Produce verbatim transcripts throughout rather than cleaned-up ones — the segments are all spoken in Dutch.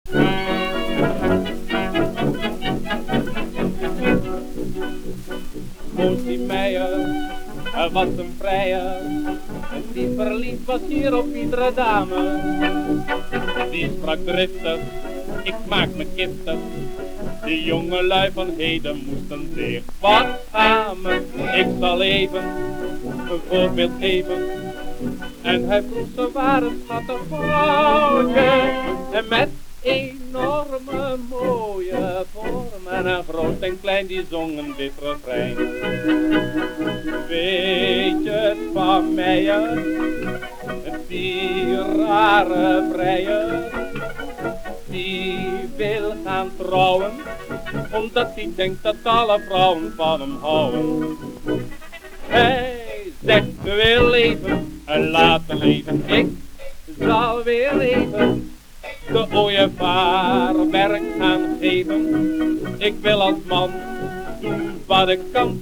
Moosje Meijer was een vrijer, die verliefd was hier op iedere dame. Die sprak driftig, ik maak me giftig, de jongelui van heden moesten zich wat schamen. Ik zal even een voorbeeld geven, en hij vroeg ze waar een schattig vrouwtje, en met enorme mooie vormen, en groot en klein die zongen dit refrein. Weet je het van Meijer, die rare vrijer, die wil gaan trouwen, omdat hij denkt dat alle vrouwen van hem houden. Hij zegt we wil leven en laten leven, ik zal weer leven de ooievaar werk gaan geven. Ik wil als man doen wat ik kan.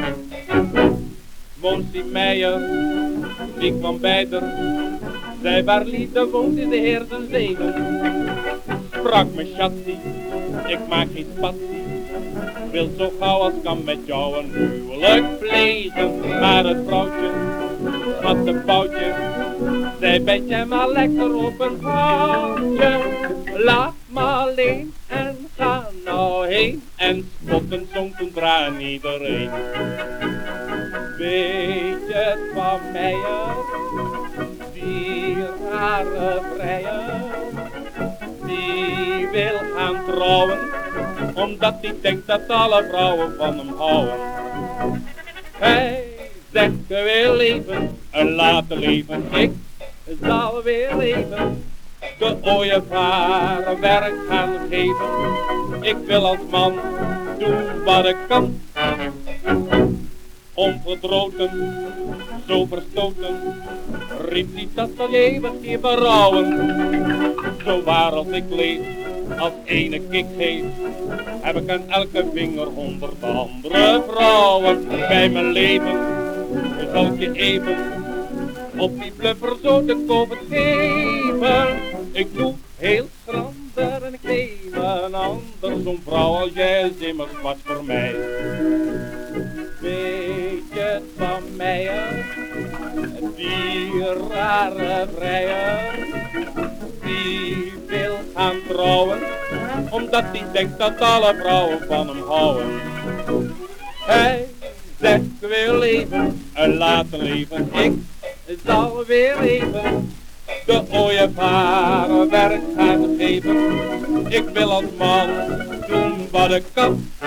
Moosje Meijer, die kwam bij der, zij waar liefde woont in de heersen zegen. Sprak me schatsie, ik maak geen spatsie, wil zo gauw als kan met jou een huwelijk plegen. Maar het vrouwtje, schat de boutje, zij bent jij maar lekker op een houtje. Laat me alleen en ga nou heen, en spotten zong toen traan iedereen. Weet je het van Meijer, die rare vrijer, die wil gaan trouwen, omdat hij denkt dat alle vrouwen van hem houden. Hij zegt we wil leven en laten leven, ik zal weer leven de ooievaar werk gaan geven. Ik wil als man doen wat ik kan. Onverdroten, zo verstoten, riep hij dat zal je eeuwig hier berouwen. Zo waar als ik leef, als ene kik geef, heb ik aan elke vinger honderd andere vrouwen. Bij mijn leven zal ik je even op die bluffer zo de koop geven. Ik doe heel schrander en ik neem een ander, zo'n vrouw als jij is immers wat voor mij. Weet je het van Meijer, die rare vrijer, die wil gaan trouwen, omdat hij denkt dat alle vrouwen van hem houden. Hij zegt ik wil leven en laten leven, ik zal weer leven de ooievaar werk gaan geven. Ik wil als man doen wat ik kan.